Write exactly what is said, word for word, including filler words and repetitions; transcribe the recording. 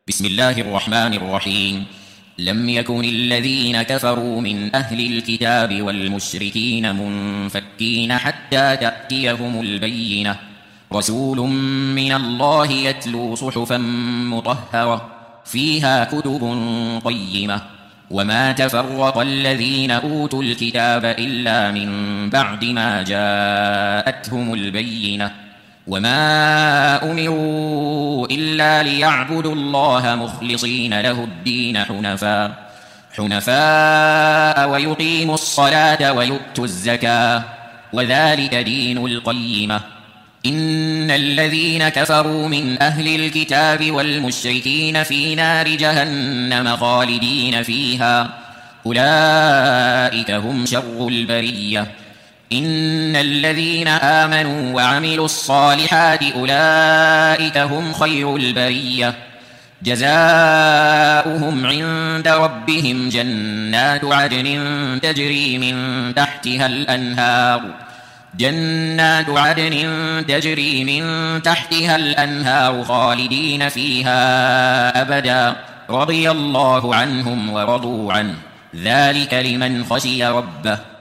بسم الله الرحمن الرحيم. لم يكن الذين كفروا من أهل الكتاب والمشركين منفكين حتى تأتيهم البينة، رسول من الله يتلو صحفا مطهرة فيها كتب قيمة، وما تفرق الذين أوتوا الكتاب إلا من بعد ما جاءتهم البينة، وما أمروا إلا ليعبدوا الله مخلصين له الدين حنفاء حنفاء ويقيموا الصلاة ويؤتوا الزكاة، وذلك دين القيمة. إن الذين كفروا من أهل الكتاب والمشركين في نار جهنم خالدين فيها، أولئك هم شر البرية. إن الذين آمنوا وعملوا الصالحات أولئك هم خير البرية، جزاؤهم عند ربهم جنات عدن تجري من تحتها الأنهار جنات عدن تجري من تحتها الأنهار خالدين فيها أبدا، رضي الله عنهم ورضوا عنه، ذلك لمن خشي ربه.